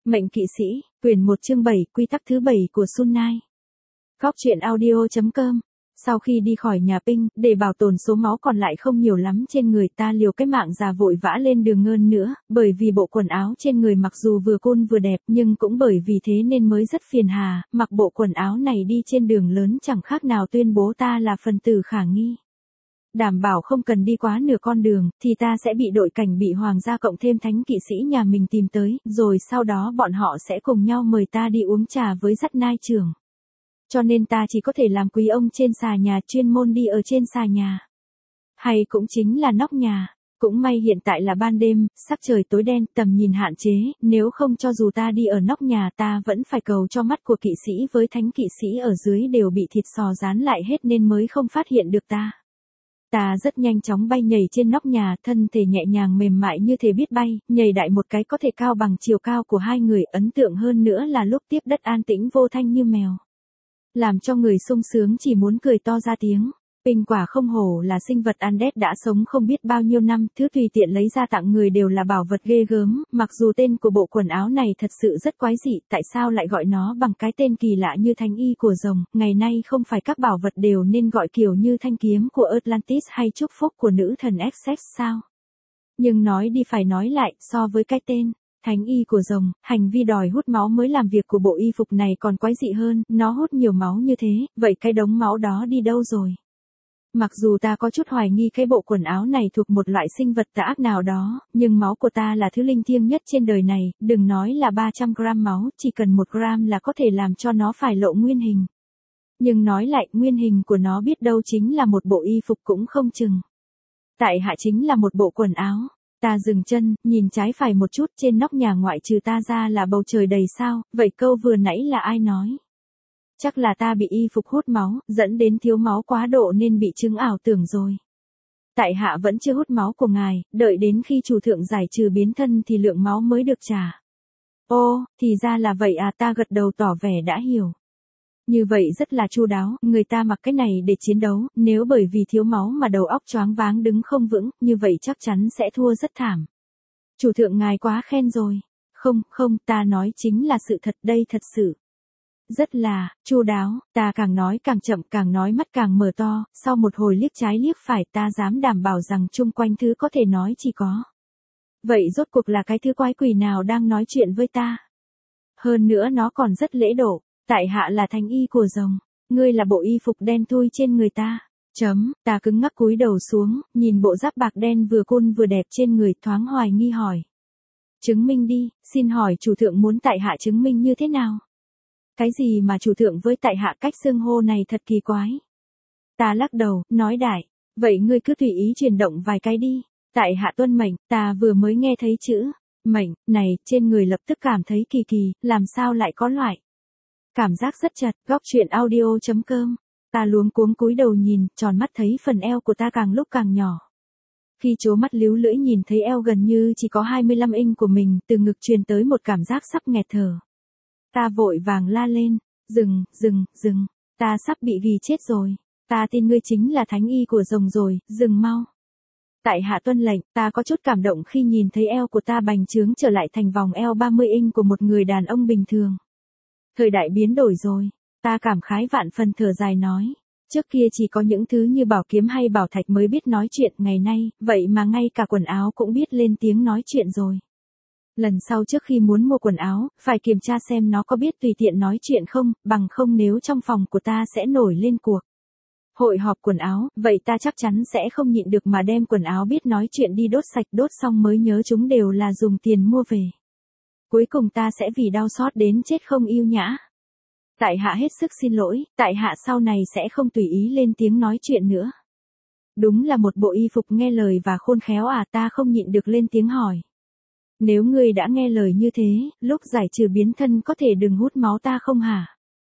Mệnh kỵ sĩ, quyển 1 chương 7, quy tắc thứ 7 của Sun Nai. Góc truyện audio.com. Sau khi đi khỏi nhà Ping, để bảo tồn số máu còn lại không nhiều lắm trên người, ta liều cái mạng già vội vã lên đường hơn nữa, bởi vì bộ quần áo trên người mặc dù vừa cool vừa đẹp, nhưng cũng bởi vì thế nên mới rất phiền hà, mặc bộ quần áo này đi trên đường lớn chẳng khác nào tuyên bố ta là phần tử khả nghi. Đảm bảo không cần đi quá nửa con đường, thì ta sẽ bị đội cảnh bị hoàng gia cộng thêm thánh kỵ sĩ nhà mình tìm tới, rồi sau đó bọn họ sẽ cùng nhau mời ta đi uống trà với dắt nai trưởng. Cho nên ta chỉ có thể làm quý ông trên xà nhà, chuyên môn đi ở trên xà nhà. Hay cũng chính là nóc nhà. Cũng may hiện tại là ban đêm, sắc trời tối đen, tầm nhìn hạn chế, nếu không cho dù ta đi ở nóc nhà ta vẫn phải cầu cho mắt của kỵ sĩ với thánh kỵ sĩ ở dưới đều bị thịt sò dán lại hết nên mới không phát hiện được ta. Ta rất nhanh chóng bay nhảy trên nóc nhà, thân thể nhẹ nhàng mềm mại như thể biết bay, nhảy đại một cái có thể cao bằng chiều cao của hai người, ấn tượng hơn nữa là lúc tiếp đất an tĩnh vô thanh như mèo. Làm cho người sung sướng chỉ muốn cười to ra tiếng. Ping quả không hổ là sinh vật Undead đã sống không biết bao nhiêu năm, thứ tùy tiện lấy ra tặng người đều là bảo vật ghê gớm, mặc dù tên của bộ quần áo này thật sự rất quái dị, tại sao lại gọi nó bằng cái tên kỳ lạ như thanh y của rồng, ngày nay không phải các bảo vật đều nên gọi kiểu như thanh kiếm của Atlantis hay chúc phúc của nữ thần Essex sao? Nhưng nói đi phải nói lại, so với cái tên thánh y của rồng, hành vi đòi hút máu mới làm việc của bộ y phục này còn quái dị hơn, nó hút nhiều máu như thế, vậy cái đống máu đó đi đâu rồi? Mặc dù ta có chút hoài nghi cái bộ quần áo này thuộc một loại sinh vật tà ác nào đó, nhưng máu của ta là thứ linh thiêng nhất trên đời này, đừng nói là 300 gram máu, chỉ cần 1 gram là có thể làm cho nó phải lộ nguyên hình. Nhưng nói lại, nguyên hình của nó biết đâu chính là một bộ y phục cũng không chừng. Tại hạ chính là một bộ quần áo. Ta dừng chân, nhìn trái phải một chút, trên nóc nhà ngoại trừ ta ra là bầu trời đầy sao, vậy câu vừa nãy là ai nói? Chắc là ta bị y phục hút máu, dẫn đến thiếu máu quá độ nên bị chứng ảo tưởng rồi. Tại hạ vẫn chưa hút máu của ngài, đợi đến khi chủ thượng giải trừ biến thân thì lượng máu mới được trả. Ô, thì ra là vậy à, ta gật đầu tỏ vẻ đã hiểu. Như vậy rất là chu đáo, người ta mặc cái này để chiến đấu, nếu bởi vì thiếu máu mà đầu óc choáng váng đứng không vững, như vậy chắc chắn sẽ thua rất thảm. Chủ thượng ngài quá khen rồi. Không, ta nói chính là sự thật đây, thật sự. Rất là chu đáo, ta càng nói càng chậm, càng nói mắt càng mở to, sau một hồi liếc trái liếc phải ta dám đảm bảo rằng chung quanh thứ có thể nói chỉ có. Vậy rốt cuộc là cái thứ quái quỷ nào đang nói chuyện với ta? Hơn nữa nó còn rất lễ độ, tại hạ là thánh y của rồng, ngươi là bộ y phục đen thui trên người ta. Ta cứng ngắc cúi đầu xuống, nhìn bộ giáp bạc đen vừa cool vừa đẹp trên người, thoáng hoài nghi hỏi. Chứng minh đi, xin hỏi chủ thượng muốn tại hạ chứng minh như thế nào? Cái gì mà chủ thượng với tại hạ cách xưng hô này thật kỳ quái. Ta lắc đầu, nói đại, vậy ngươi cứ tùy ý chuyển động vài cái đi. Tại hạ tuân mệnh, ta vừa mới nghe thấy chữ mệnh này, trên người lập tức cảm thấy kỳ kỳ, làm sao lại có loại cảm giác rất chật. Góc truyện audio.com. Ta luống cuống cúi đầu nhìn, tròn mắt thấy phần eo của ta càng lúc càng nhỏ. Khi trố mắt líu lưỡi nhìn thấy eo gần như chỉ có 25 inch của mình, từ ngực truyền tới một cảm giác sắp nghẹt thở. Ta vội vàng la lên, dừng, ta sắp bị ghi chết rồi, ta tin ngươi chính là thánh y của rồng rồi, dừng mau. Tại hạ tuân lệnh, ta có chút cảm động khi nhìn thấy eo của ta bành trướng trở lại thành vòng eo 30 inch của một người đàn ông bình thường. Thời đại biến đổi rồi, ta cảm khái vạn phần thở dài nói. Trước kia chỉ có những thứ như bảo kiếm hay bảo thạch mới biết nói chuyện, ngày nay, vậy mà ngay cả quần áo cũng biết lên tiếng nói chuyện rồi. Lần sau trước khi muốn mua quần áo, phải kiểm tra xem nó có biết tùy tiện nói chuyện không, bằng không nếu trong phòng của ta sẽ nổi lên cuộc hội họp quần áo, vậy ta chắc chắn sẽ không nhịn được mà đem quần áo biết nói chuyện đi đốt sạch, đốt xong mới nhớ chúng đều là dùng tiền mua về. Cuối cùng ta sẽ vì đau xót đến chết không yêu nhã. Tại hạ hết sức xin lỗi, tại hạ sau này sẽ không tùy ý lên tiếng nói chuyện nữa. Đúng là một bộ y phục nghe lời và khôn khéo à, ta không nhịn được lên tiếng hỏi. Nếu ngươi đã nghe lời như thế, lúc giải trừ biến thân có thể đừng hút máu ta không hả?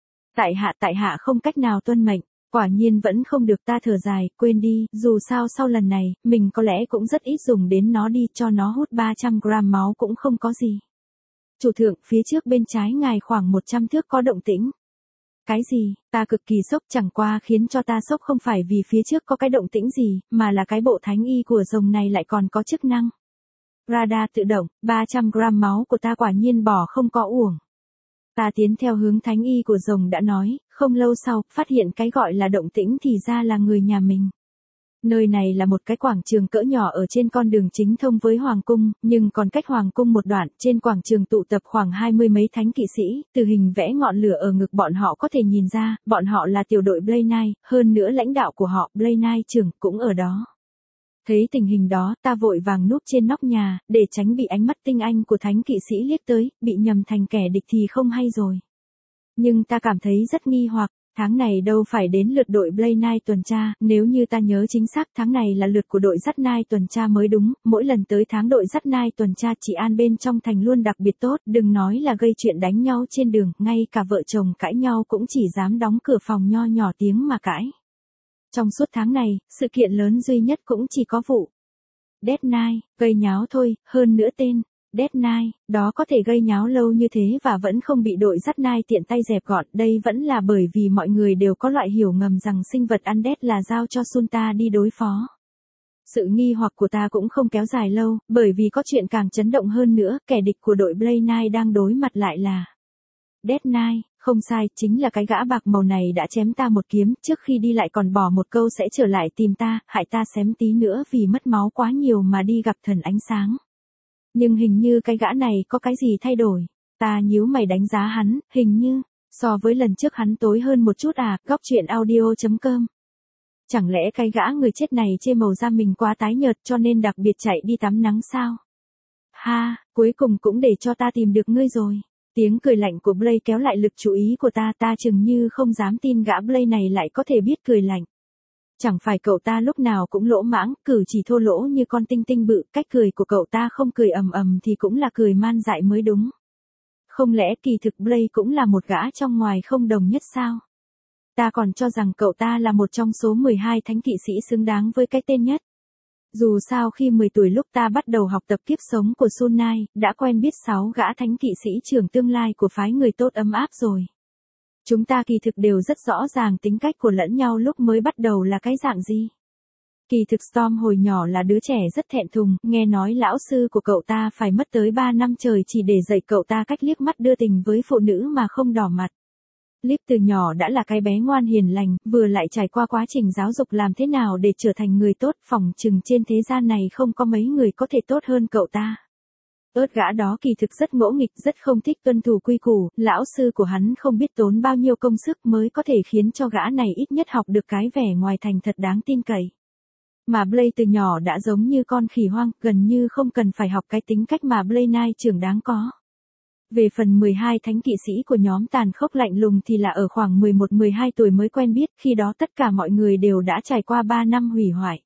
Tại hạ không cách nào tuân mệnh, quả nhiên vẫn không được, ta thở dài, quên đi, dù sao sau lần này, mình có lẽ cũng rất ít dùng đến nó đi, cho nó hút 300 gram máu cũng không có gì. Chủ thượng, phía trước bên trái ngài khoảng 100 thước có động tĩnh. Cái gì? Ta cực kỳ sốc, chẳng qua khiến cho ta sốc không phải vì phía trước có cái động tĩnh gì, mà là cái bộ thánh y của rồng này lại còn có chức năng. radar tự động, 300 gram máu của ta quả nhiên bỏ không có uổng. Ta tiến theo hướng thánh y của rồng đã nói, không lâu sau, phát hiện cái gọi là động tĩnh thì ra là người nhà mình. Nơi này là một cái quảng trường cỡ nhỏ ở trên con đường chính thông với Hoàng cung, nhưng còn cách Hoàng cung một đoạn, trên quảng trường tụ tập khoảng 20 mấy thánh kỵ sĩ, từ hình vẽ ngọn lửa ở ngực bọn họ có thể nhìn ra, bọn họ là tiểu đội Blade Knight, hơn nữa lãnh đạo của họ, Blade Knight trưởng, cũng ở đó. Thấy tình hình đó, ta vội vàng núp trên nóc nhà, để tránh bị ánh mắt tinh anh của thánh kỵ sĩ liếc tới, bị nhầm thành kẻ địch thì không hay rồi. Nhưng ta cảm thấy rất nghi hoặc, tháng này đâu phải đến lượt đội Blade Knight tuần tra, nếu như ta nhớ chính xác tháng này là lượt của đội dắt Knight tuần tra mới đúng, mỗi lần tới tháng đội dắt Knight tuần tra trị an bên trong thành luôn đặc biệt tốt, đừng nói là gây chuyện đánh nhau trên đường, ngay cả vợ chồng cãi nhau cũng chỉ dám đóng cửa phòng nho nhỏ tiếng mà cãi. Trong suốt tháng này, sự kiện lớn duy nhất cũng chỉ có vụ Death Knight, gây nháo thôi, hơn nữa tên Death Knight, đó có thể gây nháo lâu như thế và vẫn không bị đội dắt Knight tiện tay dẹp gọn, đây vẫn là bởi vì mọi người đều có loại hiểu ngầm rằng sinh vật undead là giao cho Sunta đi đối phó. Sự nghi hoặc của ta cũng không kéo dài lâu, bởi vì có chuyện càng chấn động hơn nữa, kẻ địch của đội Blade Knight đang đối mặt lại là Death Knight, không sai, chính là cái gã bạc màu này đã chém ta một kiếm, trước khi đi lại còn bỏ một câu sẽ trở lại tìm ta, hại ta xém tí nữa vì mất máu quá nhiều mà đi gặp thần ánh sáng. Nhưng hình như cái gã này có cái gì thay đổi. Ta nhíu mày đánh giá hắn, hình như, so với lần trước hắn tối hơn một chút à, góc truyện audio.com. Chẳng lẽ cái gã người chết này chê màu da mình quá tái nhợt cho nên đặc biệt chạy đi tắm nắng sao? Ha, cuối cùng cũng để cho ta tìm được ngươi rồi. Tiếng cười lạnh của Blade kéo lại lực chú ý của ta chừng như không dám tin gã Blade này lại có thể biết cười lạnh. Chẳng phải cậu ta lúc nào cũng lỗ mãng, cử chỉ thô lỗ như con tinh tinh bự, cách cười của cậu ta không cười ầm ầm thì cũng là cười man dại mới đúng. Không lẽ kỳ thực Blade cũng là một gã trong ngoài không đồng nhất sao? Ta còn cho rằng cậu ta là một trong số 12 thánh kỵ sĩ xứng đáng với cái tên nhất. Dù sao khi 10 tuổi lúc ta bắt đầu học tập kiếp sống của Sun Knight, đã quen biết 6 gã thánh kỵ sĩ trưởng tương lai của phái người tốt ấm áp rồi. Chúng ta kỳ thực đều rất rõ ràng tính cách của lẫn nhau lúc mới bắt đầu là cái dạng gì. Kỳ thực Storm hồi nhỏ là đứa trẻ rất thẹn thùng, nghe nói lão sư của cậu ta phải mất tới 3 năm trời chỉ để dạy cậu ta cách liếc mắt đưa tình với phụ nữ mà không đỏ mặt. Lip từ nhỏ đã là cái bé ngoan hiền lành, vừa lại trải qua quá trình giáo dục làm thế nào để trở thành người tốt, phỏng chừng trên thế gian này không có mấy người có thể tốt hơn cậu ta. Gã đó kỳ thực rất ngỗ nghịch, rất không thích tuân thủ quy củ, lão sư của hắn không biết tốn bao nhiêu công sức mới có thể khiến cho gã này ít nhất học được cái vẻ ngoài thành thật đáng tin cậy. Mà Blade từ nhỏ đã giống như con khỉ hoang, gần như không cần phải học cái tính cách mà Blade Knight trưởng đáng có. Về phần 12 thánh kỵ sĩ của nhóm tàn khốc lạnh lùng thì là ở khoảng 11-12 tuổi mới quen biết, khi đó tất cả mọi người đều đã trải qua 3 năm hủy hoại.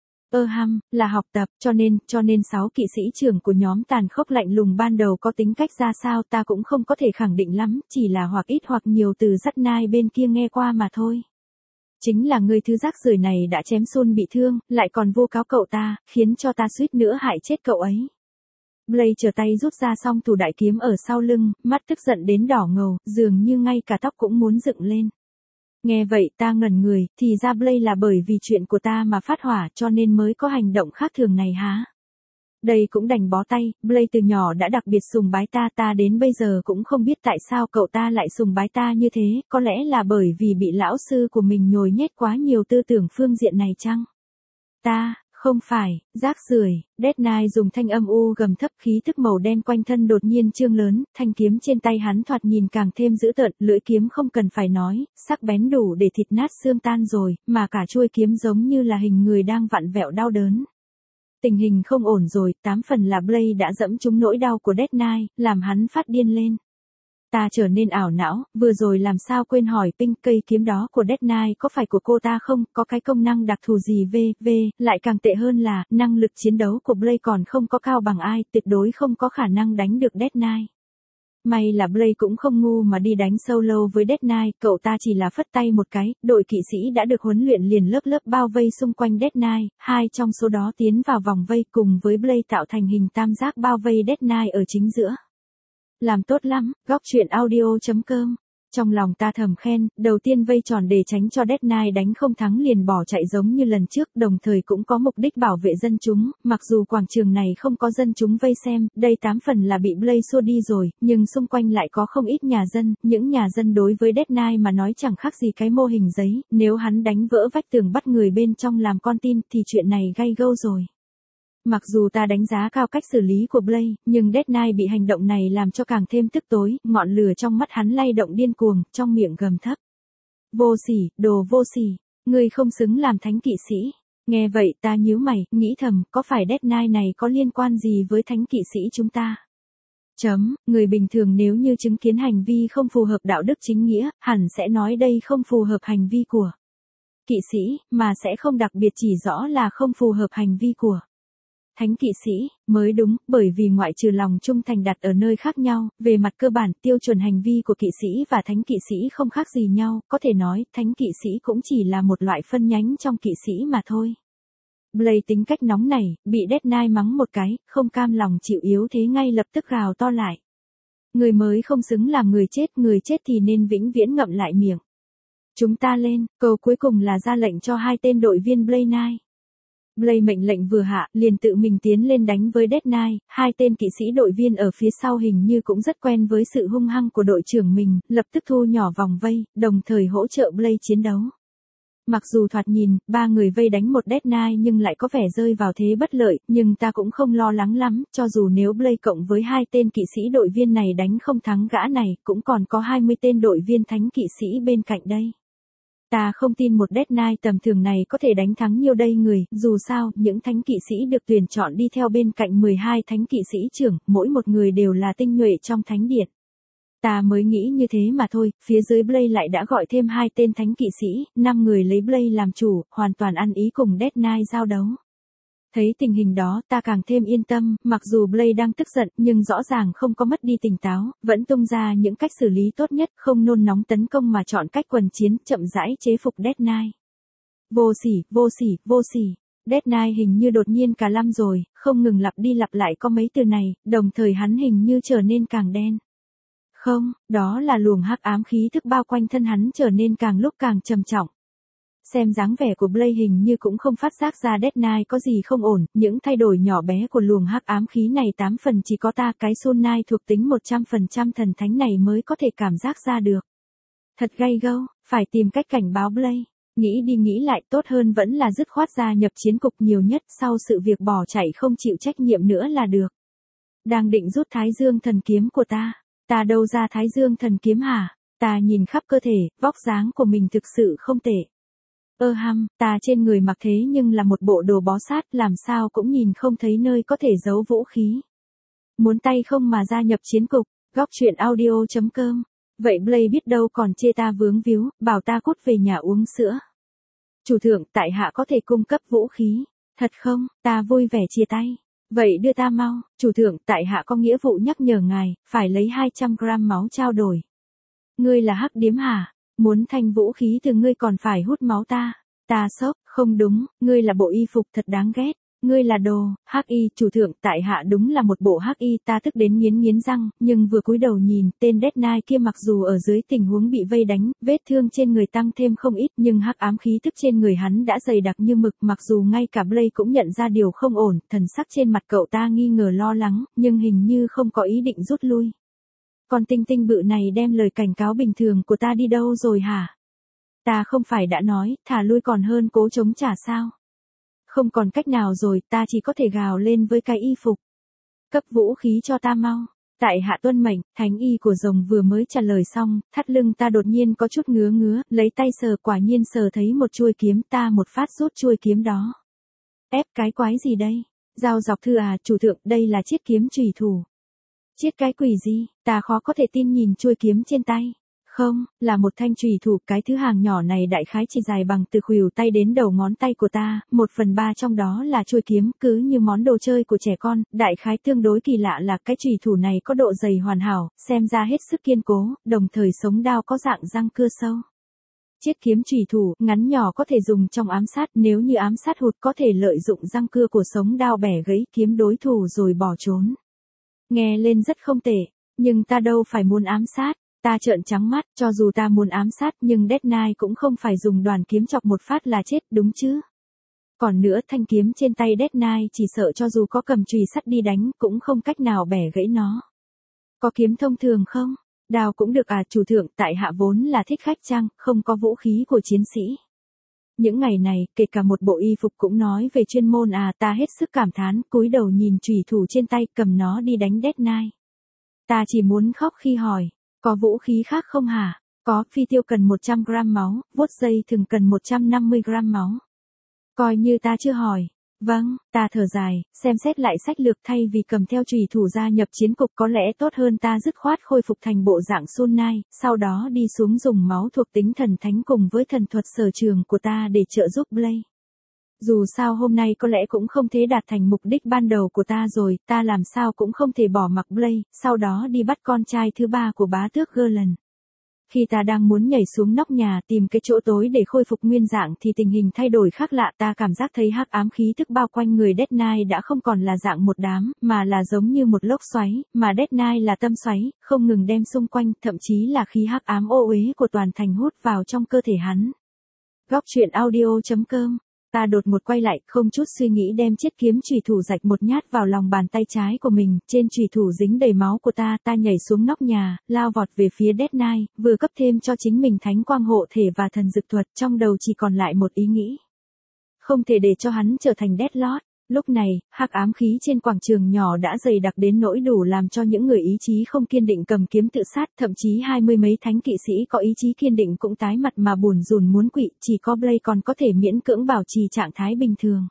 Là học tập, cho nên 6 kỵ sĩ trưởng của nhóm tàn khốc lạnh lùng ban đầu có tính cách ra sao ta cũng không có thể khẳng định lắm, chỉ là hoặc ít hoặc nhiều từ dắt Knight bên kia nghe qua mà thôi. Chính là người thứ rác rưởi này đã chém Sun bị thương, lại còn vu cáo cậu ta, khiến cho ta suýt nữa hại chết cậu ấy. Blade trở tay rút ra song thủ đại kiếm ở sau lưng, mắt tức giận đến đỏ ngầu, dường như ngay cả tóc cũng muốn dựng lên. Nghe vậy ta ngẩn người, thì ra Blade là bởi vì chuyện của ta mà phát hỏa cho nên mới có hành động khác thường này hả? Đây cũng đành bó tay, Blade từ nhỏ đã đặc biệt sùng bái ta đến bây giờ cũng không biết tại sao cậu ta lại sùng bái ta như thế, có lẽ là bởi vì bị lão sư của mình nhồi nhét quá nhiều tư tưởng phương diện này chăng? Không phải, rác rưởi. Death Knight dùng thanh âm u gầm thấp, khí tức màu đen quanh thân đột nhiên trương lớn, thanh kiếm trên tay hắn thoạt nhìn càng thêm dữ tợn, lưỡi kiếm không cần phải nói, sắc bén đủ để thịt nát xương tan rồi, mà cả chuôi kiếm giống như là hình người đang vặn vẹo đau đớn. Tình hình không ổn rồi, 8 phần là Blade đã dẫm trúng nỗi đau của Death Knight, làm hắn phát điên lên. Ta trở nên ảo não, vừa rồi làm sao quên hỏi Pink cây kiếm đó của Death Knight có phải của cô ta không, có cái công năng đặc thù gì lại càng tệ hơn là, năng lực chiến đấu của Blade còn không có cao bằng ai, tuyệt đối không có khả năng đánh được Death Knight. May là Blade cũng không ngu mà đi đánh solo với Death Knight, cậu ta chỉ là phất tay một cái, đội kỵ sĩ đã được huấn luyện liền lớp lớp bao vây xung quanh Death Knight, 2 trong số đó tiến vào vòng vây cùng với Blade tạo thành hình tam giác bao vây Death Knight ở chính giữa. Làm tốt lắm, góc truyện audio.com Trong lòng ta thầm khen, đầu tiên vây tròn để tránh cho Dead Knight đánh không thắng liền bỏ chạy giống như lần trước, đồng thời cũng có mục đích bảo vệ dân chúng, mặc dù quảng trường này không có dân chúng vây xem, đây 8 phần là bị Blaze xua đi rồi, nhưng xung quanh lại có không ít nhà dân, những nhà dân đối với Dead Knight mà nói chẳng khác gì cái mô hình giấy, nếu hắn đánh vỡ vách tường bắt người bên trong làm con tin thì chuyện này gay go rồi. Mặc dù ta đánh giá cao cách xử lý của Blaze, nhưng Dead Knight bị hành động này làm cho càng thêm tức tối, ngọn lửa trong mắt hắn lay động điên cuồng, trong miệng gầm thấp. Vô sỉ, đồ vô sỉ, ngươi không xứng làm thánh kỵ sĩ. Nghe vậy ta nhíu mày, nghĩ thầm, có phải Dead Knight này có liên quan gì với thánh kỵ sĩ chúng ta? Người bình thường nếu như chứng kiến hành vi không phù hợp đạo đức chính nghĩa, hẳn sẽ nói đây không phù hợp hành vi của kỵ sĩ, mà sẽ không đặc biệt chỉ rõ là không phù hợp hành vi của thánh kỵ sĩ, mới đúng, bởi vì ngoại trừ lòng trung thành đặt ở nơi khác nhau, về mặt cơ bản tiêu chuẩn hành vi của kỵ sĩ và thánh kỵ sĩ không khác gì nhau, có thể nói, thánh kỵ sĩ cũng chỉ là một loại phân nhánh trong kỵ sĩ mà thôi. Blaze tính cách nóng này, bị Dead Knight mắng một cái, không cam lòng chịu yếu thế ngay lập tức gào to lại. Người mới không xứng làm người chết thì nên vĩnh viễn ngậm lại miệng. Chúng ta lên, câu cuối cùng là ra lệnh cho 2 tên đội viên Blaze Knight. Blaze mệnh lệnh vừa hạ, liền tự mình tiến lên đánh với Dead Knight, 2 tên kỵ sĩ đội viên ở phía sau hình như cũng rất quen với sự hung hăng của đội trưởng mình, lập tức thu nhỏ vòng vây, đồng thời hỗ trợ Blaze chiến đấu. Mặc dù thoạt nhìn, 3 người vây đánh một Dead Knight nhưng lại có vẻ rơi vào thế bất lợi, nhưng ta cũng không lo lắng lắm, cho dù nếu Blaze cộng với 2 tên kỵ sĩ đội viên này đánh không thắng gã này, cũng còn có 20 tên đội viên thánh kỵ sĩ bên cạnh đây. Ta không tin một Dead Knight tầm thường này có thể đánh thắng nhiều đây người, dù sao, những thánh kỵ sĩ được tuyển chọn đi theo bên cạnh 12 thánh kỵ sĩ trưởng, mỗi một người đều là tinh nhuệ trong thánh điện. Ta mới nghĩ như thế mà thôi, phía dưới Blaze lại đã gọi thêm 2 tên thánh kỵ sĩ, 5 người lấy Blaze làm chủ, hoàn toàn ăn ý cùng Dead Knight giao đấu. Thấy tình hình đó, ta càng thêm yên tâm, mặc dù Blaze đang tức giận, nhưng rõ ràng không có mất đi tỉnh táo, vẫn tung ra những cách xử lý tốt nhất, không nôn nóng tấn công mà chọn cách quần chiến, chậm rãi chế phục Dead Knight. Vô sỉ, vô sỉ, vô sỉ. Dead Knight hình như đột nhiên cả lăm rồi, không ngừng lặp đi lặp lại có mấy từ này, đồng thời hắn hình như trở nên càng đen. Không, đó là luồng hắc ám khí thức bao quanh thân hắn trở nên càng lúc càng trầm trọng. Xem dáng vẻ của Blaze hình như cũng không phát giác ra Dead Knight có gì không ổn, những thay đổi nhỏ bé của luồng hắc ám khí này 8 phần chỉ có ta cái Soul Knight thuộc tính 100% thần thánh này mới có thể cảm giác ra được. Thật gay go, phải tìm cách cảnh báo Blaze. Nghĩ đi nghĩ lại tốt hơn vẫn là dứt khoát gia nhập chiến cục nhiều nhất sau sự việc bỏ chạy không chịu trách nhiệm nữa là được. Đang định rút Thái Dương thần kiếm của ta. Ta đâu ra Thái Dương thần kiếm hả? Ta nhìn khắp cơ thể, vóc dáng của mình thực sự không tệ. Ta trên người mặc thế nhưng là một bộ đồ bó sát, làm sao cũng nhìn không thấy nơi có thể giấu vũ khí. Muốn tay không mà gia nhập chiến cục, góc truyện audio.com. Vậy Blaze biết đâu còn chê ta vướng víu, bảo ta cút về nhà uống sữa. Chủ thượng, tại hạ có thể cung cấp vũ khí. Thật không? Ta vui vẻ chia tay. Vậy đưa ta mau, chủ thượng, tại hạ có nghĩa vụ nhắc nhở ngài, phải lấy 200 gram máu trao đổi. Ngươi là hắc điếm hả? Muốn thanh vũ khí từ ngươi còn phải hút máu ta. Ta sốc, không đúng, ngươi là bộ y phục thật đáng ghét. Ngươi là đồ, hắc y, chủ thượng, tại hạ đúng là một bộ hắc y, ta tức đến nghiến răng, nhưng vừa cúi đầu nhìn, tên Dead Knight kia mặc dù ở dưới tình huống bị vây đánh, vết thương trên người tăng thêm không ít, nhưng hắc ám khí tức trên người hắn đã dày đặc như mực, mặc dù ngay cả Blaze cũng nhận ra điều không ổn, thần sắc trên mặt cậu ta nghi ngờ lo lắng, nhưng hình như không có ý định rút lui. Con tinh tinh bự này đem lời cảnh cáo bình thường của ta đi đâu rồi hả? Ta không phải đã nói, thả lui còn hơn cố chống trả sao? Không còn cách nào rồi, ta chỉ có thể gào lên với cái y phục. Cấp vũ khí cho ta mau. Tại hạ tuân mệnh, thánh y của rồng vừa mới trả lời xong, thắt lưng ta đột nhiên có chút ngứa, lấy tay sờ quả nhiên sờ thấy một chuôi kiếm, ta một phát rút chuôi kiếm đó. Ép cái quái gì đây? Giao dọc thư à, chủ thượng, đây là chiết kiếm chủy thủ. Chiết cái quỷ gì? Ta khó có thể tin nhìn chuôi kiếm trên tay. Không, là một thanh chùy thủ, cái thứ hàng nhỏ này đại khái chỉ dài bằng từ khuỷu tay đến đầu ngón tay của ta, 1/3 trong đó là chuôi kiếm, cứ như món đồ chơi của trẻ con, đại khái tương đối kỳ lạ là cái chùy thủ này có độ dày hoàn hảo, xem ra hết sức kiên cố, đồng thời sống đao có dạng răng cưa sâu. Chiết kiếm chùy thủ, ngắn nhỏ có thể dùng trong ám sát, nếu như ám sát hụt có thể lợi dụng răng cưa của sống đao bẻ gãy kiếm đối thủ rồi bỏ trốn. Nghe lên rất không tệ, nhưng ta đâu phải muốn ám sát. Ta trợn trắng mắt, cho dù ta muốn ám sát nhưng Death Knight cũng không phải dùng đoàn kiếm chọc một phát là chết, đúng chứ? Còn nữa thanh kiếm trên tay Death Knight chỉ sợ cho dù có cầm chùy sắt đi đánh cũng không cách nào bẻ gãy nó. Có kiếm thông thường không? Đao cũng được à, chủ thượng, tại hạ vốn là thích khách chăng, không có vũ khí của chiến sĩ. Những ngày này, kể cả một bộ y phục cũng nói về chuyên môn à, ta hết sức cảm thán, cúi đầu nhìn chùy thủ trên tay, cầm nó đi đánh Death Knight. Ta chỉ muốn khóc khi hỏi, có vũ khí khác không hả? Có, phi tiêu cần 100 gram máu, vuốt dây thừng cần 150 gram máu. Coi như ta chưa hỏi. Vâng, ta thở dài, xem xét lại sách lược thay vì cầm theo chùy thủ gia nhập chiến cục có lẽ tốt hơn ta dứt khoát khôi phục thành bộ dạng Sun Knight, sau đó đi xuống dùng máu thuộc tính thần thánh cùng với thần thuật sở trường của ta để trợ giúp Blade. Dù sao hôm nay có lẽ cũng không thể đạt thành mục đích ban đầu của ta rồi, ta làm sao cũng không thể bỏ mặc Blade, sau đó đi bắt con trai thứ ba của bá tước Gerland. Khi ta đang muốn nhảy xuống nóc nhà tìm cái chỗ tối để khôi phục nguyên dạng thì tình hình thay đổi khác lạ, ta cảm giác thấy hắc ám khí tức bao quanh người Death Knight đã không còn là dạng một đám, mà là giống như một lốc xoáy, mà Death Knight là tâm xoáy, không ngừng đem xung quanh, thậm chí là khí hắc ám ô uế của toàn thành hút vào trong cơ thể hắn. Góc truyện audio.com. Ta đột một quay lại, không chút suy nghĩ đem chiếc kiếm chùy thủ rạch một nhát vào lòng bàn tay trái của mình, trên chùy thủ dính đầy máu của ta nhảy xuống nóc nhà, lao vọt về phía Death Knight, vừa cấp thêm cho chính mình thánh quang hộ thể và thần dược thuật, trong đầu chỉ còn lại một ý nghĩ. Không thể để cho hắn trở thành Death Lord. Lúc này, hắc ám khí trên quảng trường nhỏ đã dày đặc đến nỗi đủ làm cho những người ý chí không kiên định cầm kiếm tự sát, thậm chí 20 mấy thánh kỵ sĩ có ý chí kiên định cũng tái mặt mà buồn rùn muốn quỵ, chỉ có Blade còn có thể miễn cưỡng bảo trì trạng thái bình thường.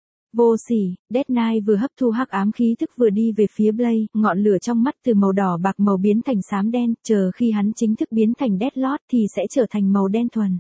Vô sỉ, Death Knight vừa hấp thu hắc ám khí thức vừa đi về phía Blade, ngọn lửa trong mắt từ màu đỏ bạc màu biến thành xám đen, chờ khi hắn chính thức biến thành Death Lord thì sẽ trở thành màu đen thuần.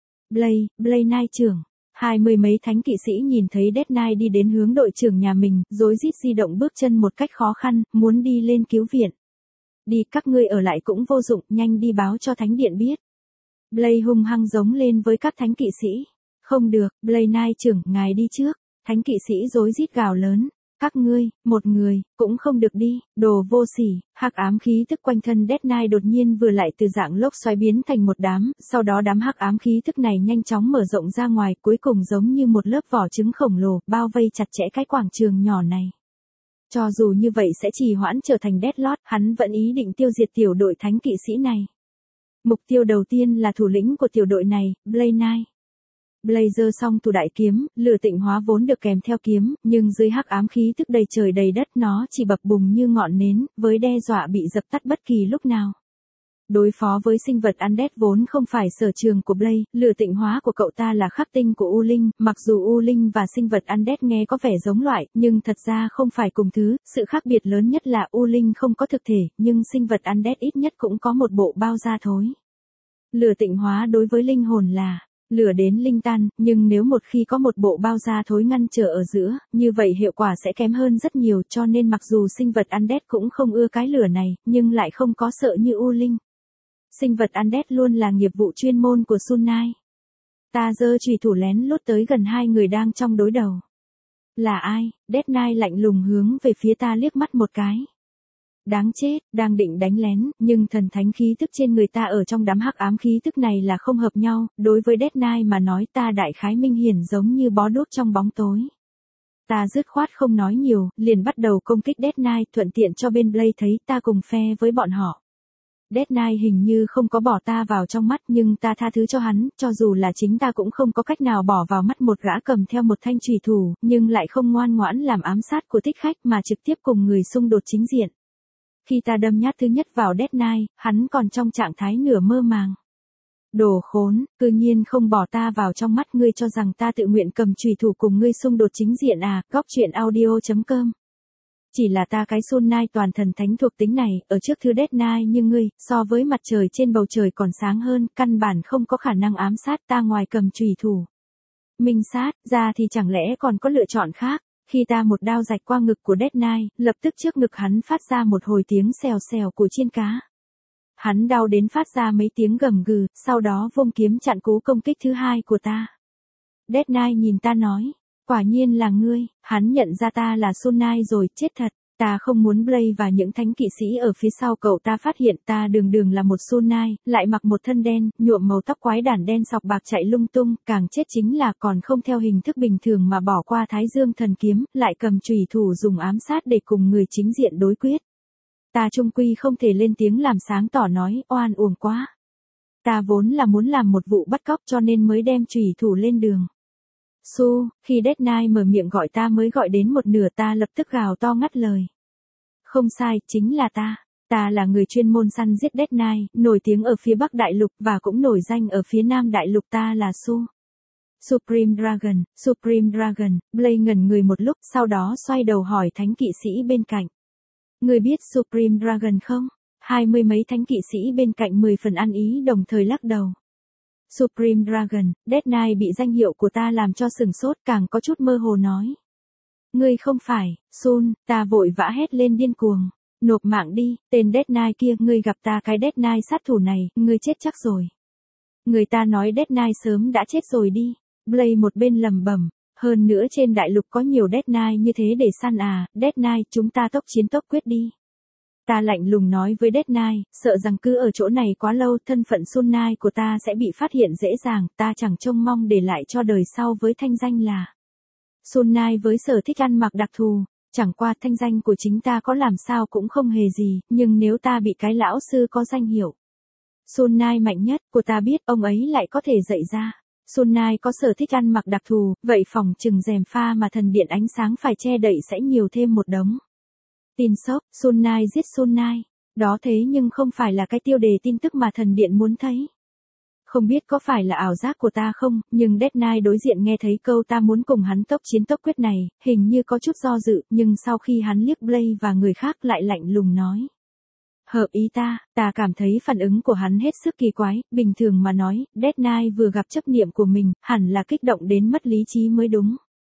Blade Knight trưởng. 20 mấy thánh kỵ sĩ nhìn thấy Death Knight đi đến hướng đội trưởng nhà mình, rối rít di động bước chân một cách khó khăn, muốn đi lên cứu viện. Đi, các ngươi ở lại cũng vô dụng, nhanh đi báo cho thánh điện biết. Blade hung hăng giống lên với các thánh kỵ sĩ. Không được, Blade Knight trưởng, ngài đi trước. Thánh kỵ sĩ rối rít gào lớn. Các ngươi, một người, cũng không được đi, đồ vô sỉ. Hắc ám khí tức quanh thân Death Knight đột nhiên vừa lại từ dạng lốc xoáy biến thành một đám, sau đó đám hắc ám khí tức này nhanh chóng mở rộng ra ngoài, cuối cùng giống như một lớp vỏ trứng khổng lồ, bao vây chặt chẽ cái quảng trường nhỏ này. Cho dù như vậy sẽ trì hoãn trở thành Death Lord, hắn vẫn ý định tiêu diệt tiểu đội thánh kỵ sĩ này. Mục tiêu đầu tiên là thủ lĩnh của tiểu đội này, Blade Knight. Blade giơ xong thủ đại kiếm, lửa tịnh hóa vốn được kèm theo kiếm, nhưng dưới hắc ám khí tức đầy trời đầy đất nó chỉ bập bùng như ngọn nến, với đe dọa bị dập tắt bất kỳ lúc nào. Đối phó với sinh vật undead vốn không phải sở trường của Blade, lửa tịnh hóa của cậu ta là khắc tinh của U Linh, mặc dù U Linh và sinh vật undead nghe có vẻ giống loại, nhưng thật ra không phải cùng thứ, sự khác biệt lớn nhất là U Linh không có thực thể, nhưng sinh vật undead ít nhất cũng có một bộ bao da thối. Lửa tịnh hóa đối với linh hồn là lửa đến linh tan, nhưng nếu một khi có một bộ bao da thối ngăn trở ở giữa, như vậy hiệu quả sẽ kém hơn rất nhiều, cho nên mặc dù sinh vật undead cũng không ưa cái lửa này, nhưng lại không có sợ như U Linh. Sinh vật undead luôn là nghiệp vụ chuyên môn của Sun Knight. Ta giơ chùy thủ lén lút tới gần hai người đang trong đối đầu. Là ai? Death Knight lạnh lùng hướng về phía ta liếc mắt một cái. Đáng chết, đang định đánh lén, nhưng thần thánh khí tức trên người ta ở trong đám hắc ám khí tức này là không hợp nhau, đối với Death Knight mà nói ta đại khái minh hiển giống như bó đuốc trong bóng tối. Ta dứt khoát không nói nhiều, liền bắt đầu công kích Death Knight, thuận tiện cho bên Blade thấy ta cùng phe với bọn họ. Death Knight hình như không có bỏ ta vào trong mắt, nhưng ta tha thứ cho hắn, cho dù là chính ta cũng không có cách nào bỏ vào mắt một gã cầm theo một thanh chùy thủ, nhưng lại không ngoan ngoãn làm ám sát của thích khách mà trực tiếp cùng người xung đột chính diện. Khi ta đâm nhát thứ nhất vào Death Knight, hắn còn trong trạng thái nửa mơ màng. Đồ khốn, cư nhiên không bỏ ta vào trong mắt, ngươi cho rằng ta tự nguyện cầm chùy thủ cùng ngươi xung đột chính diện à? Góc truyện audio.com. Chỉ là ta cái Sun Knight toàn thần thánh thuộc tính này, ở trước thứ Death Knight như ngươi, so với mặt trời trên bầu trời còn sáng hơn, căn bản không có khả năng ám sát ta ngoài cầm chùy thủ. Minh sát, ra thì chẳng lẽ còn có lựa chọn khác? Khi ta một đao rạch qua ngực của Death Knight, lập tức trước ngực hắn phát ra một hồi tiếng xèo xèo của chiên cá. Hắn đau đến phát ra mấy tiếng gầm gừ, sau đó vung kiếm chặn cú công kích thứ hai của ta. Death Knight nhìn ta nói, quả nhiên là ngươi, hắn nhận ra ta là Sun Knight rồi, chết thật. Ta không muốn Blade và những thánh kỵ sĩ ở phía sau cậu ta phát hiện ta đường đường là một Sunai, lại mặc một thân đen, nhuộm màu tóc quái đản đen sọc bạc chạy lung tung, càng chết chính là còn không theo hình thức bình thường mà bỏ qua Thái Dương thần kiếm, lại cầm chùy thủ dùng ám sát để cùng người chính diện đối quyết. Ta chung quy không thể lên tiếng làm sáng tỏ nói, oan uổng quá. Ta vốn là muốn làm một vụ bắt cóc cho nên mới đem chùy thủ lên đường. Khi Death Knight mở miệng gọi ta mới gọi đến một nửa ta lập tức gào to ngắt lời. Không sai, chính là ta. Ta là người chuyên môn săn giết Death Knight, nổi tiếng ở phía Bắc Đại Lục và cũng nổi danh ở phía Nam Đại Lục ta là Supreme Dragon, Blade ngẩn người một lúc sau đó xoay đầu hỏi thánh kỵ sĩ bên cạnh. Người biết Supreme Dragon không? 20 mấy thánh kỵ sĩ bên cạnh 10 phần ăn ý đồng thời lắc đầu. Supreme Dragon, Death Knight bị danh hiệu của ta làm cho sừng sốt càng có chút mơ hồ nói. Ngươi không phải, ta vội vã hét lên điên cuồng. Nộp mạng đi, tên Death Knight kia, ngươi gặp ta cái Death Knight sát thủ này, ngươi chết chắc rồi. Người ta nói Death Knight sớm đã chết rồi đi. Blade một bên lầm bẩm, hơn nữa trên đại lục có nhiều Death Knight như thế để săn à, Death Knight chúng ta tốc chiến tốc quyết đi. Ta lạnh lùng nói với Death Knight, sợ rằng cứ ở chỗ này quá lâu thân phận Sunai của ta sẽ bị phát hiện dễ dàng, ta chẳng trông mong để lại cho đời sau với thanh danh là Sunai với sở thích ăn mặc đặc thù, chẳng qua thanh danh của chính ta có làm sao cũng không hề gì, nhưng nếu ta bị cái lão sư có danh hiệu Sunai mạnh nhất của ta biết ông ấy lại có thể dạy ra. Sunai có sở thích ăn mặc đặc thù, vậy phòng chừng rèm pha mà thần điện ánh sáng phải che đậy sẽ nhiều thêm một đống. Tin sốc, Sunai giết Sunai. Đó thế nhưng không phải là cái tiêu đề tin tức mà thần điện muốn thấy. Không biết có phải là ảo giác của ta không, nhưng Death Knight đối diện nghe thấy câu ta muốn cùng hắn tốc chiến tốc quyết này, hình như có chút do dự, nhưng sau khi hắn liếc Blade và người khác lại lạnh lùng nói. Hợp ý ta cảm thấy phản ứng của hắn hết sức kỳ quái, bình thường mà nói, Death Knight vừa gặp chấp niệm của mình, hẳn là kích động đến mất lý trí mới đúng.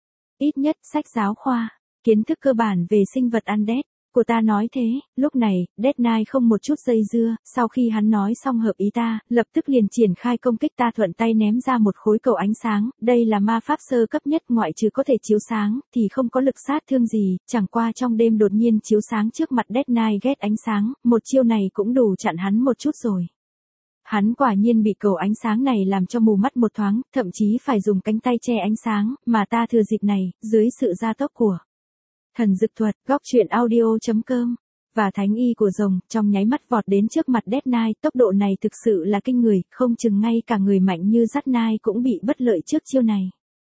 Ít nhất, sách giáo khoa, kiến thức cơ bản về sinh vật undead của ta nói thế, lúc này, Death Knight không một chút dây dưa, sau khi hắn nói xong hợp ý ta, lập tức liền triển khai công kích ta thuận tay ném ra một khối cầu ánh sáng, đây là ma pháp sơ cấp nhất ngoại trừ có thể chiếu sáng, thì không có lực sát thương gì, chẳng qua trong đêm đột nhiên chiếu sáng trước mặt Death Knight ghét ánh sáng, một chiêu này cũng đủ chặn hắn một chút rồi. Hắn quả nhiên bị cầu ánh sáng này làm cho mù mắt một thoáng, thậm chí phải dùng cánh tay che ánh sáng, mà ta thừa dịp này, dưới sự gia tốc của thần dực thuật, góc truyện audio.com và thánh y của rồng, trong nháy mắt vọt đến trước mặt Death Knight, tốc độ này thực sự là kinh người, không chừng ngay cả người mạnh như Death Knight cũng bị bất lợi trước chiêu này.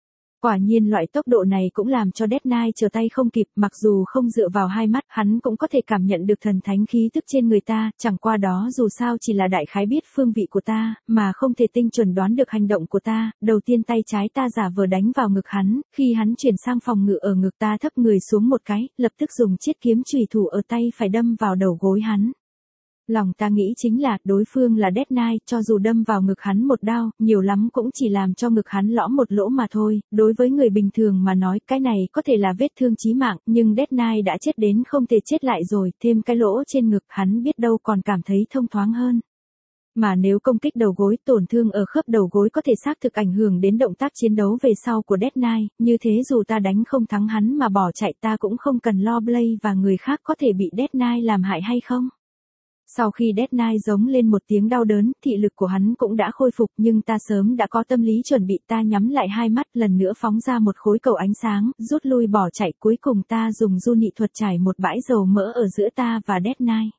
Quả nhiên loại tốc độ này cũng làm cho Death Knight trở tay không kịp, mặc dù không dựa vào hai mắt, hắn cũng có thể cảm nhận được thần thánh khí tức trên người ta, chẳng qua đó dù sao chỉ là đại khái biết phương vị của ta, mà không thể tinh chuẩn đoán được hành động của ta. Đầu tiên tay trái ta giả vờ đánh vào ngực hắn, khi hắn chuyển sang phòng ngự ở ngực ta thấp người xuống một cái, lập tức dùng chiếc kiếm chùy thủ ở tay phải đâm vào đầu gối hắn. Lòng ta nghĩ chính là, đối phương là Death Knight, cho dù đâm vào ngực hắn một đao, nhiều lắm cũng chỉ làm cho ngực hắn lõm một lỗ mà thôi, đối với người bình thường mà nói, cái này có thể là vết thương chí mạng, nhưng Death Knight đã chết đến không thể chết lại rồi, thêm cái lỗ trên ngực, hắn biết đâu còn cảm thấy thông thoáng hơn. Mà nếu công kích đầu gối, tổn thương ở khớp đầu gối có thể xác thực ảnh hưởng đến động tác chiến đấu về sau của Death Knight, như thế dù ta đánh không thắng hắn mà bỏ chạy ta cũng không cần lo Blade và người khác có thể bị Death Knight làm hại hay không. Sau khi Death Knight giống lên một tiếng đau đớn, thị lực của hắn cũng đã khôi phục nhưng ta sớm đã có tâm lý chuẩn bị, ta nhắm lại hai mắt lần nữa phóng ra một khối cầu ánh sáng, rút lui bỏ chạy, cuối cùng ta dùng du nị thuật trải một bãi dầu mỡ ở giữa ta và Death Knight.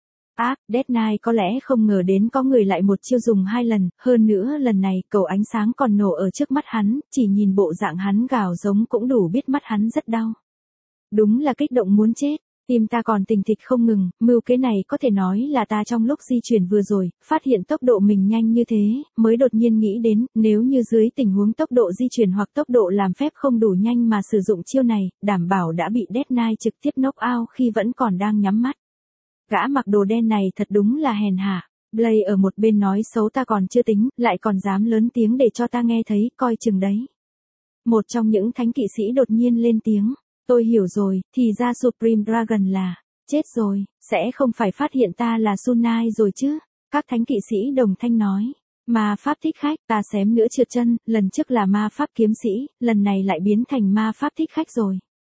Death Knight có lẽ không ngờ đến có người lại một chiêu dùng hai lần, hơn nữa lần này cầu ánh sáng còn nổ ở trước mắt hắn, chỉ nhìn bộ dạng hắn gào giống cũng đủ biết mắt hắn rất đau. Đúng là kích động muốn chết. Tim ta còn tình thịch không ngừng, mưu kế này có thể nói là ta trong lúc di chuyển vừa rồi, phát hiện tốc độ mình nhanh như thế, mới đột nhiên nghĩ đến, nếu như dưới tình huống tốc độ di chuyển hoặc tốc độ làm phép không đủ nhanh mà sử dụng chiêu này, đảm bảo đã bị Death Knight trực tiếp knock out khi vẫn còn đang nhắm mắt. Gã mặc đồ đen này thật đúng là hèn hạ. Blade ở một bên nói xấu ta còn chưa tính, lại còn dám lớn tiếng để cho ta nghe thấy, coi chừng đấy. Một trong những thánh kỵ sĩ đột nhiên lên tiếng. Tôi hiểu rồi, thì ra Supreme Dragon là, chết rồi, sẽ không phải phát hiện ta là Sunai rồi chứ, các thánh kỵ sĩ đồng thanh nói. Ma pháp thích khách, ta xém nữa trượt chân, lần trước là ma pháp kiếm sĩ, lần này lại biến thành ma pháp thích khách rồi.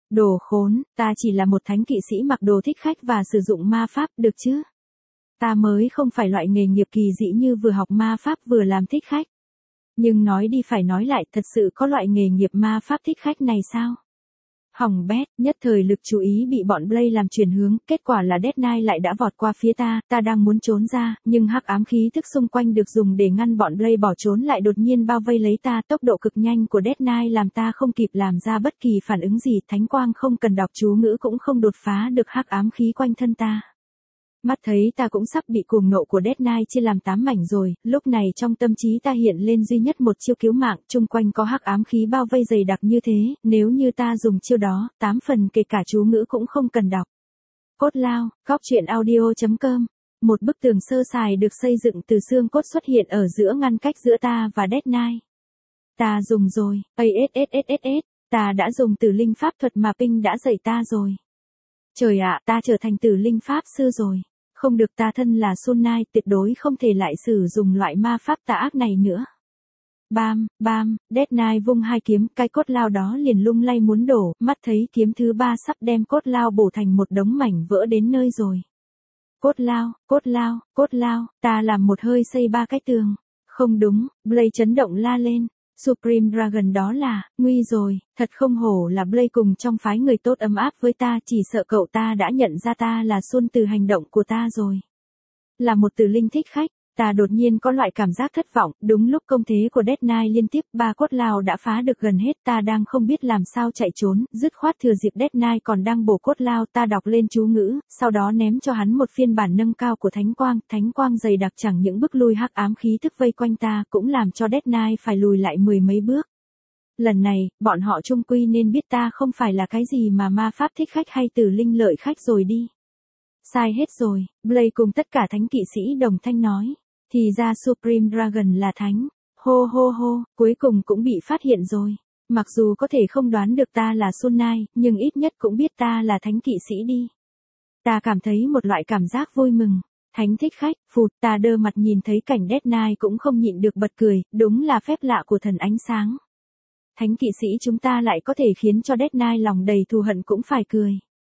Đồ khốn, ta chỉ là một thánh kỵ sĩ mặc đồ thích khách và sử dụng ma pháp, được chứ? Ta mới không phải loại nghề nghiệp kỳ dị như vừa học ma pháp vừa làm thích khách. Nhưng nói đi phải nói lại, thật sự có loại nghề nghiệp ma pháp thích khách này sao? Hỏng bét, nhất thời lực chú ý bị bọn Blade làm chuyển hướng, kết quả là Death Knight lại đã vọt qua phía ta đang muốn trốn ra, nhưng hắc ám khí thức xung quanh được dùng để ngăn bọn Blade bỏ trốn lại đột nhiên bao vây lấy ta, tốc độ cực nhanh của Death Knight làm ta không kịp làm ra bất kỳ phản ứng gì, thánh quang không cần đọc chú ngữ cũng không đột phá được hắc ám khí quanh thân ta. Mắt thấy ta cũng sắp bị cuồng nộ của Death Knight chia làm 8 mảnh rồi, lúc này trong tâm trí ta hiện lên duy nhất một chiêu cứu mạng, chung quanh có hắc ám khí bao vây dày đặc như thế, nếu như ta dùng chiêu đó, 8 phần kể cả chú ngữ cũng không cần đọc. Cốt lao, góc truyện audio.com. Một bức tường sơ sài được xây dựng từ xương cốt xuất hiện ở giữa ngăn cách giữa ta và Death Knight. Ta dùng rồi, ta đã dùng tử linh pháp thuật mà Ping đã dạy ta rồi. Trời ạ, ta trở thành tử linh pháp sư rồi. Không được, ta thân là Sun Knight, tuyệt đối không thể lại sử dụng loại ma pháp tà ác này nữa. Bam, bam, Death Knight vung hai kiếm, cái cốt lao đó liền lung lay muốn đổ, mắt thấy kiếm thứ 3 sắp đem cốt lao bổ thành một đống mảnh vỡ đến nơi rồi. Cốt lao, ta làm một hơi xây 3 cái tường. Không đúng, Blade chấn động la lên. Supreme Dragon đó là, nguy rồi, thật không hổ là Blade cùng trong phái người tốt ấm áp với ta, chỉ sợ cậu ta đã nhận ra ta là Sun từ hành động của ta rồi. Là một tử linh thích khách, ta đột nhiên có loại cảm giác thất vọng, đúng lúc công thế của Death Knight liên tiếp 3 cốt lao đã phá được gần hết, ta đang không biết làm sao chạy trốn, dứt khoát thừa dịp Death Knight còn đang bổ cốt lao, ta đọc lên chú ngữ, sau đó ném cho hắn một phiên bản nâng cao của thánh quang dày đặc chẳng những bức lui hắc ám khí thức vây quanh ta, cũng làm cho Death Knight phải lùi lại 10 mấy bước. Lần này, bọn họ chung quy nên biết ta không phải là cái gì mà ma pháp thích khách hay tử linh lợi khách rồi đi. Sai hết rồi, Blade cùng tất cả thánh kỵ sĩ đồng thanh nói. Thì ra Supreme Dragon là thánh. Hô, cuối cùng cũng bị phát hiện rồi. Mặc dù có thể không đoán được ta là Sun Knight, nhưng ít nhất cũng biết ta là thánh kỵ sĩ đi. Ta cảm thấy một loại cảm giác vui mừng. Thánh thích khách, phụt, ta đơ mặt nhìn thấy cảnh Death Knight cũng không nhịn được bật cười, đúng là phép lạ của thần ánh sáng. Thánh kỵ sĩ chúng ta lại có thể khiến cho Death Knight lòng đầy thù hận cũng phải cười.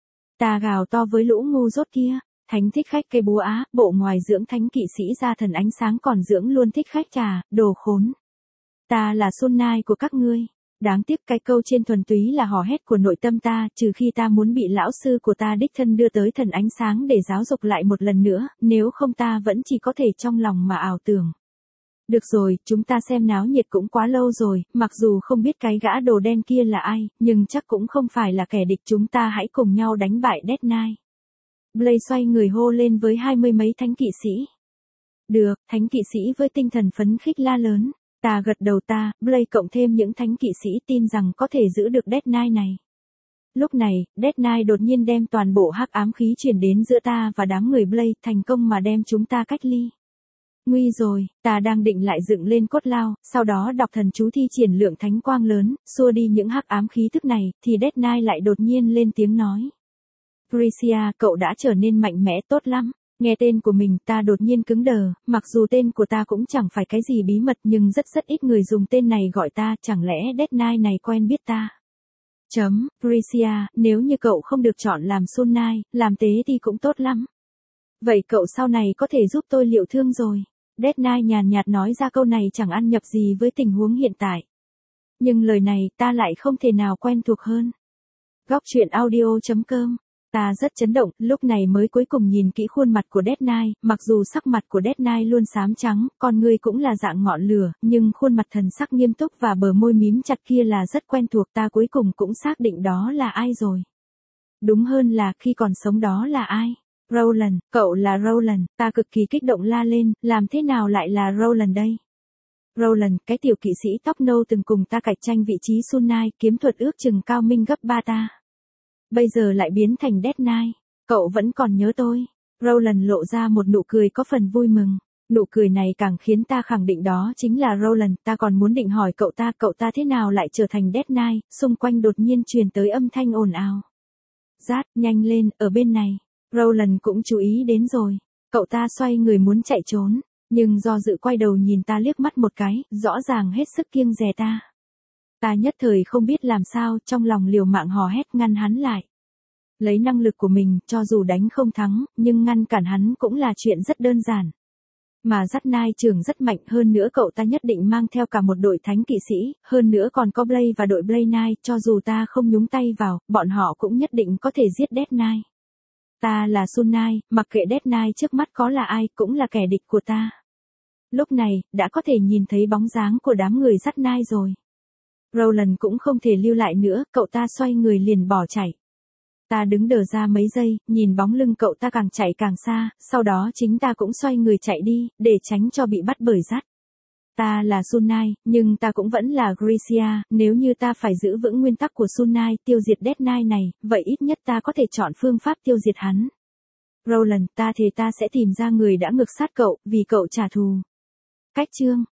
Ta gào to với lũ ngu dốt kia. Thánh thích khách cây búa á, bộ ngoài dưỡng thánh kỵ sĩ ra thần ánh sáng còn dưỡng luôn thích khách trà, đồ khốn. Ta là Sun Knight của các ngươi. Đáng tiếc cái câu trên thuần túy là hò hét của nội tâm ta, trừ khi ta muốn bị lão sư của ta đích thân đưa tới thần ánh sáng để giáo dục lại một lần nữa, nếu không ta vẫn chỉ có thể trong lòng mà ảo tưởng. Được rồi, chúng ta xem náo nhiệt cũng quá lâu rồi, mặc dù không biết cái gã đồ đen kia là ai, nhưng chắc cũng không phải là kẻ địch, chúng ta hãy cùng nhau đánh bại Death Knight. Blade xoay người hô lên với 20 mấy thánh kỵ sĩ. Được, thánh kỵ sĩ với tinh thần phấn khích la lớn. Ta gật đầu Blade cộng thêm những thánh kỵ sĩ tin rằng có thể giữ được Death Knight này. Lúc này, Death Knight đột nhiên đem toàn bộ hắc ám khí truyền đến giữa ta và đám người Blade, thành công mà đem chúng ta cách ly. Nguy rồi, ta đang định lại dựng lên cốt lao, sau đó đọc thần chú thi triển lượng thánh quang lớn, xua đi những hắc ám khí thức này, thì Death Knight lại đột nhiên lên tiếng nói. Tricia, cậu đã trở nên mạnh mẽ tốt lắm. Nghe tên của mình ta đột nhiên cứng đờ, mặc dù tên của ta cũng chẳng phải cái gì bí mật nhưng rất ít người dùng tên này gọi ta, chẳng lẽ Death Knight này quen biết ta. Tricia, nếu như cậu không được chọn làm Sun Knight, làm tế thì cũng tốt lắm. Vậy cậu sau này có thể giúp tôi liệu thương rồi. Death Knight nhàn nhạt nói ra câu này chẳng ăn nhập gì với tình huống hiện tại. Nhưng lời này ta lại không thể nào quen thuộc hơn. Góc truyện audio.com. Ta rất chấn động, lúc này mới cuối cùng nhìn kỹ khuôn mặt của Death Knight, mặc dù sắc mặt của Death Knight luôn xám trắng, con người cũng là dạng ngọn lửa, nhưng khuôn mặt thần sắc nghiêm túc và bờ môi mím chặt kia là rất quen thuộc, ta cuối cùng cũng xác định đó là ai rồi. Đúng hơn là khi còn sống đó là ai? Roland, cậu là Roland, ta cực kỳ kích động la lên, làm thế nào lại là Roland đây? Roland, cái tiểu kỵ sĩ tóc nâu từng cùng ta cạnh tranh vị trí Sun Knight, kiếm thuật ước chừng cao minh gấp 3 ta. Bây giờ lại biến thành Death Knight. Cậu vẫn còn nhớ tôi. Roland lộ ra một nụ cười có phần vui mừng. Nụ cười này càng khiến ta khẳng định đó chính là Roland. Ta còn muốn định hỏi cậu ta thế nào lại trở thành Death Knight. Xung quanh đột nhiên truyền tới âm thanh ồn ào. Rát, nhanh lên, ở bên này. Roland cũng chú ý đến rồi. Cậu ta xoay người muốn chạy trốn. Nhưng do dự quay đầu nhìn ta liếc mắt một cái, rõ ràng hết sức kiêng dè ta. Ta nhất thời không biết làm sao, trong lòng liều mạng hò hét ngăn hắn lại. Lấy năng lực của mình, cho dù đánh không thắng, nhưng ngăn cản hắn cũng là chuyện rất đơn giản. Mà dắt nai trưởng rất mạnh, hơn nữa cậu ta nhất định mang theo cả một đội thánh kỵ sĩ, hơn nữa còn có Blade và đội Blade Knight, cho dù ta không nhúng tay vào, bọn họ cũng nhất định có thể giết Death Knight. Ta là Sun Knight, mặc kệ Death Knight trước mắt có là ai, cũng là kẻ địch của ta. Lúc này, đã có thể nhìn thấy bóng dáng của đám người dắt Knight rồi. Roland cũng không thể lưu lại nữa, cậu ta xoay người liền bỏ chạy. Ta đứng đờ ra mấy giây, nhìn bóng lưng cậu ta càng chạy càng xa, sau đó chính ta cũng xoay người chạy đi, để tránh cho bị bắt bởi dắt. Ta là Sun Knight, nhưng ta cũng vẫn là Gracia, nếu như ta phải giữ vững nguyên tắc của Sun Knight tiêu diệt Death Knight này, vậy ít nhất ta có thể chọn phương pháp tiêu diệt hắn. Roland, ta thề ta sẽ tìm ra người đã ngược sát cậu, vì cậu trả thù. Cách chương